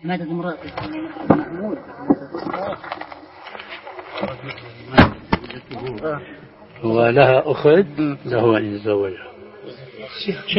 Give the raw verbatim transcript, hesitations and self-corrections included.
ماتت امرأة محمود ولها أخت له أن يتزوجها.